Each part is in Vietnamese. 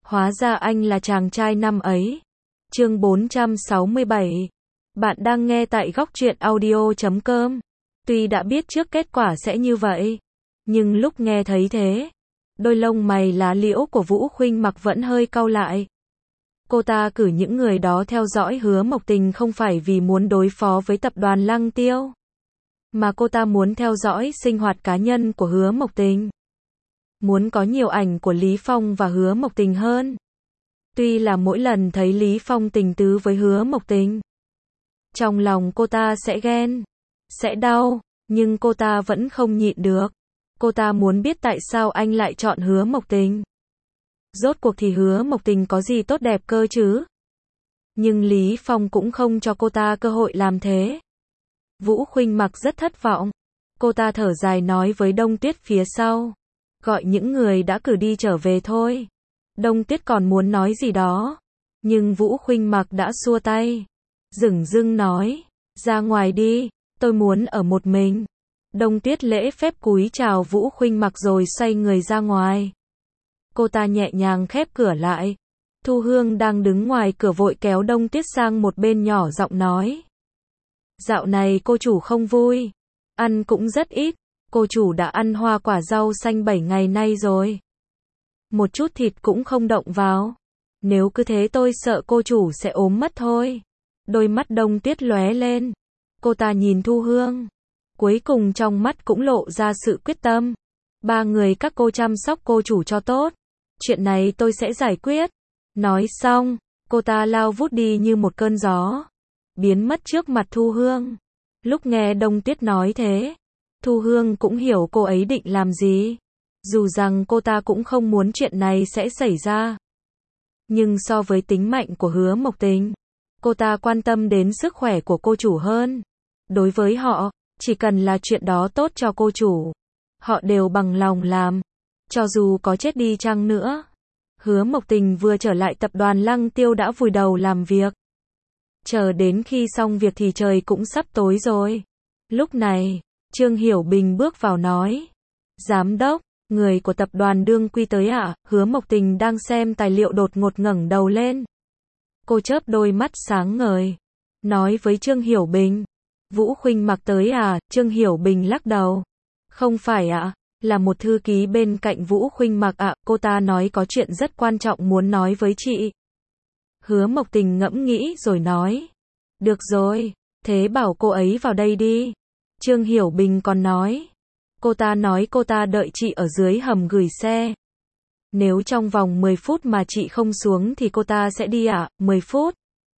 Hóa ra anh là chàng trai năm ấy. Chương 467. Bạn đang nghe tại góc truyện audio.com. Tuy đã biết trước kết quả sẽ như vậy, nhưng lúc nghe thấy thế, đôi lông mày lá liễu của Vũ Khuynh Mặc vẫn hơi cau lại. Cô ta cử những người đó theo dõi Hứa Mộc Tình không phải vì muốn đối phó với tập đoàn Lăng Tiêu, mà cô ta muốn theo dõi sinh hoạt cá nhân của Hứa Mộc Tình. Muốn có nhiều ảnh của Lý Phong và Hứa Mộc Tình hơn. Tuy là mỗi lần thấy Lý Phong tình tứ với Hứa Mộc Tình, trong lòng cô ta sẽ ghen, sẽ đau, nhưng cô ta vẫn không nhịn được. Cô ta muốn biết tại sao anh lại chọn Hứa Mộc Tình. Rốt cuộc thì Hứa Mộc Tình có gì tốt đẹp cơ chứ? Nhưng Lý Phong cũng không cho cô ta cơ hội làm thế. Vũ Khuynh Mặc rất thất vọng. Cô ta thở dài nói với Đông Tuyết phía sau. Gọi những người đã cử đi trở về thôi. Đông Tuyết còn muốn nói gì đó, nhưng Vũ Khuynh Mặc đã xua tay. Dửng dưng nói, ra ngoài đi, tôi muốn ở một mình. Đông Tuyết lễ phép cúi chào Vũ Khuynh Mặc rồi xoay người ra ngoài. Cô ta nhẹ nhàng khép cửa lại. Thu Hương đang đứng ngoài cửa vội kéo Đông Tuyết sang một bên nhỏ giọng nói. Dạo này cô chủ không vui, ăn cũng rất ít. Cô chủ đã ăn hoa quả rau xanh 7 ngày nay rồi. Một chút thịt cũng không động vào. Nếu cứ thế tôi sợ cô chủ sẽ ốm mất thôi. Đôi mắt Đông Tuyết lóe lên. Cô ta nhìn Thu Hương. Cuối cùng trong mắt cũng lộ ra sự quyết tâm. Ba người các cô chăm sóc cô chủ cho tốt. Chuyện này tôi sẽ giải quyết. Nói xong, cô ta lao vút đi như một cơn gió. Biến mất trước mặt Thu Hương. Lúc nghe Đông Tuyết nói thế, Thu Hương cũng hiểu cô ấy định làm gì. Dù rằng cô ta cũng không muốn chuyện này sẽ xảy ra. Nhưng so với tính mạnh của Hứa Mộc Tình, cô ta quan tâm đến sức khỏe của cô chủ hơn. Đối với họ, chỉ cần là chuyện đó tốt cho cô chủ, họ đều bằng lòng làm. Cho dù có chết đi chăng nữa. Hứa Mộc Tình vừa trở lại tập đoàn Lăng Tiêu đã vùi đầu làm việc. Chờ đến khi xong việc thì trời cũng sắp tối rồi. Lúc này, Trương Hiểu Bình bước vào nói. Giám đốc, người của tập đoàn Đương Quy tới ạ? Hứa Mộc Tình đang xem tài liệu đột ngột ngẩng đầu lên. Cô chớp đôi mắt sáng ngời. Nói với Trương Hiểu Bình. Vũ Khuynh Mặc tới à? Trương Hiểu Bình lắc đầu. Không phải ạ, là một thư ký bên cạnh Vũ Khuynh Mặc ạ. Cô ta nói có chuyện rất quan trọng muốn nói với chị. Hứa Mộc Tình ngẫm nghĩ rồi nói. Được rồi, thế bảo cô ấy vào đây đi. Trương Hiểu Bình còn nói. Cô ta đợi chị ở dưới hầm gửi xe. Nếu trong vòng 10 phút mà chị không xuống thì cô ta sẽ đi ạ. 10 phút.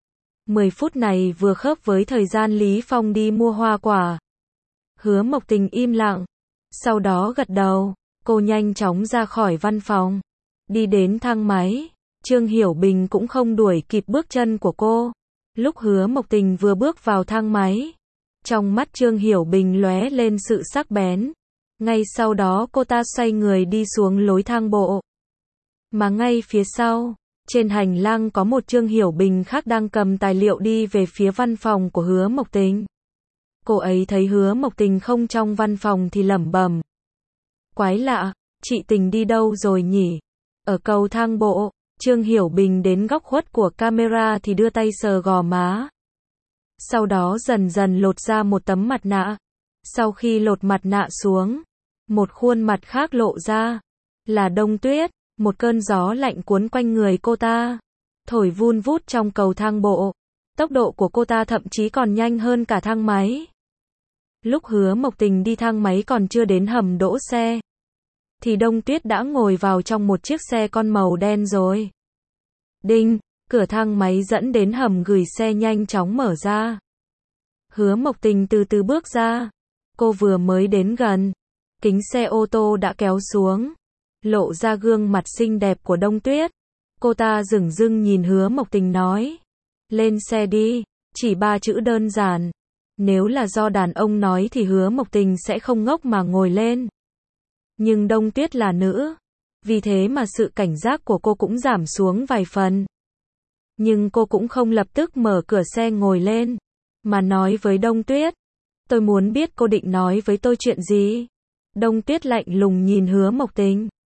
10 phút này vừa khớp với thời gian Lý Phong đi mua hoa quả. Hứa Mộc Tình im lặng. Sau đó gật đầu. Cô nhanh chóng ra khỏi văn phòng. Đi đến thang máy. Trương Hiểu Bình cũng không đuổi kịp bước chân của cô. Lúc Hứa Mộc Tình vừa bước vào thang máy, trong mắt Trương Hiểu Bình lóe lên sự sắc bén. Ngay sau đó cô ta xoay người đi xuống lối thang bộ. Mà ngay phía sau, trên hành lang có một Trương Hiểu Bình khác đang cầm tài liệu đi về phía văn phòng của Hứa Mộc Tình. Cô ấy thấy Hứa Mộc Tình không trong văn phòng thì lẩm bẩm. Quái lạ, chị Tình đi đâu rồi nhỉ? Ở cầu thang bộ, Trương Hiểu Bình đến góc khuất của camera thì đưa tay sờ gò má. Sau đó dần dần lột ra một tấm mặt nạ. Sau khi lột mặt nạ xuống, một khuôn mặt khác lộ ra. Là Đông Tuyết. Một cơn gió lạnh cuốn quanh người cô ta, thổi vun vút trong cầu thang bộ. Tốc độ của cô ta thậm chí còn nhanh hơn cả thang máy. Lúc Hứa Mộc Tình đi thang máy còn chưa đến hầm đỗ xe, thì Đông Tuyết đã ngồi vào trong một chiếc xe con màu đen rồi. Đinh, cửa thang máy dẫn đến hầm gửi xe nhanh chóng mở ra. Hứa Mộc Tình từ từ bước ra. Cô vừa mới đến gần, kính xe ô tô đã kéo xuống, lộ ra gương mặt xinh đẹp của Đông Tuyết. Cô ta dửng dưng nhìn Hứa Mộc Tình nói. Lên xe đi, chỉ 3 chữ đơn giản. Nếu là do đàn ông nói thì Hứa Mộc Tình sẽ không ngốc mà ngồi lên. Nhưng Đông Tuyết là nữ, vì thế mà sự cảnh giác của cô cũng giảm xuống vài phần. Nhưng cô cũng không lập tức mở cửa xe ngồi lên, mà nói với Đông Tuyết. Tôi muốn biết cô định nói với tôi chuyện gì? Đông Tuyết lạnh lùng nhìn Hứa Mộc Tình.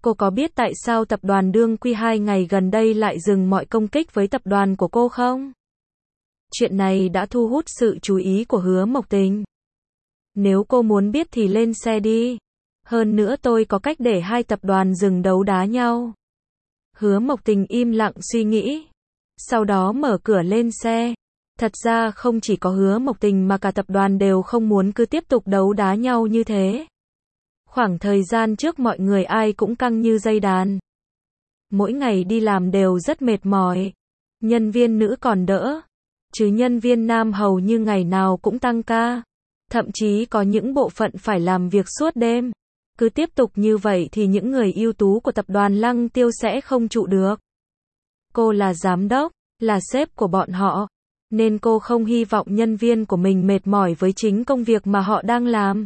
Cô có biết tại sao tập đoàn Đương Quy 2 ngày gần đây lại dừng mọi công kích với tập đoàn của cô không? Chuyện này đã thu hút sự chú ý của Hứa Mộc Tình. Nếu cô muốn biết thì lên xe đi. Hơn nữa tôi có cách để hai tập đoàn dừng đấu đá nhau. Hứa Mộc Tình im lặng suy nghĩ. Sau đó mở cửa lên xe. Thật ra không chỉ có Hứa Mộc Tình mà cả tập đoàn đều không muốn cứ tiếp tục đấu đá nhau như thế. Khoảng thời gian trước mọi người ai cũng căng như dây đàn. Mỗi ngày đi làm đều rất mệt mỏi. Nhân viên nữ còn đỡ. Chứ nhân viên nam hầu như ngày nào cũng tăng ca. Thậm chí có những bộ phận phải làm việc suốt đêm. Cứ tiếp tục như vậy thì những người ưu tú của tập đoàn Lăng Tiêu sẽ không trụ được. Cô là giám đốc, là sếp của bọn họ. Nên cô không hy vọng nhân viên của mình mệt mỏi với chính công việc mà họ đang làm.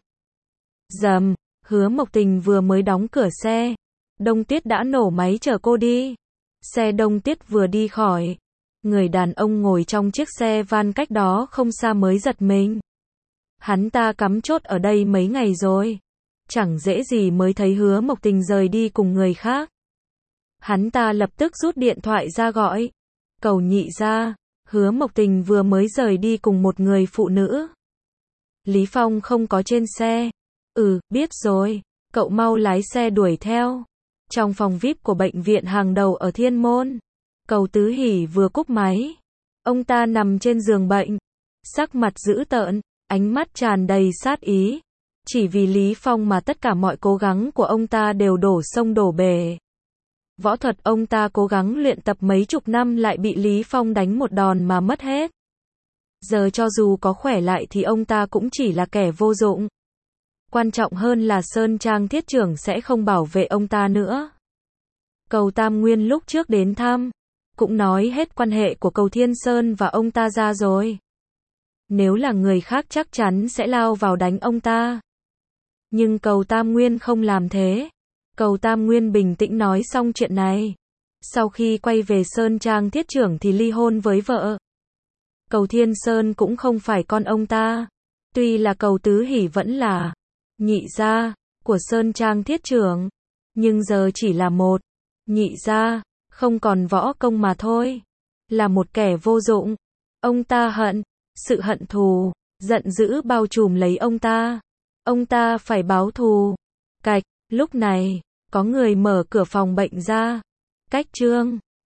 Rầm, Hứa Mộc Tình vừa mới đóng cửa xe. Đông Tuyết đã nổ máy chở cô đi. Xe Đông Tuyết vừa đi khỏi. Người đàn ông ngồi trong chiếc xe van cách đó không xa mới giật mình. Hắn ta cắm chốt ở đây mấy ngày rồi. Chẳng dễ gì mới thấy Hứa Mộc Tình rời đi cùng người khác. Hắn ta lập tức rút điện thoại ra gọi. Cầu nhị gia, Hứa Mộc Tình vừa mới rời đi cùng một người phụ nữ. Lý Phong không có trên xe. Biết rồi, cậu mau lái xe đuổi theo. Trong phòng VIP của bệnh viện hàng đầu ở Thiên Môn, Cầu Tứ Hỷ vừa cúp máy. Ông ta nằm trên giường bệnh, sắc mặt dữ tợn, ánh mắt tràn đầy sát ý. Chỉ vì Lý Phong mà tất cả mọi cố gắng của ông ta đều đổ sông đổ bể. Võ thuật ông ta cố gắng luyện tập mấy chục năm lại bị Lý Phong đánh một đòn mà mất hết. Giờ cho dù có khỏe lại thì ông ta cũng chỉ là kẻ vô dụng. Quan trọng hơn là Sơn Trang Thiết Trưởng sẽ không bảo vệ ông ta nữa. Cầu Tam Nguyên lúc trước đến thăm, cũng nói hết quan hệ của Cầu Thiên Sơn và ông ta ra rồi. Nếu là người khác chắc chắn sẽ lao vào đánh ông ta. Nhưng Cầu Tam Nguyên không làm thế. Cầu Tam Nguyên bình tĩnh nói xong chuyện này. Sau khi quay về Sơn Trang Thiết Trưởng thì ly hôn với vợ. Cầu Thiên Sơn cũng không phải con ông ta. Tuy là Cầu Tứ Hỷ vẫn là nhị gia của Sơn Trang Thiết Trưởng, nhưng giờ chỉ là một nhị gia, không còn võ công mà thôi. Là một kẻ vô dụng. Ông ta hận, sự hận thù, giận dữ bao trùm lấy ông ta. Ông ta phải báo thù. Cạch, lúc này, có người mở cửa phòng bệnh ra. Cách Trương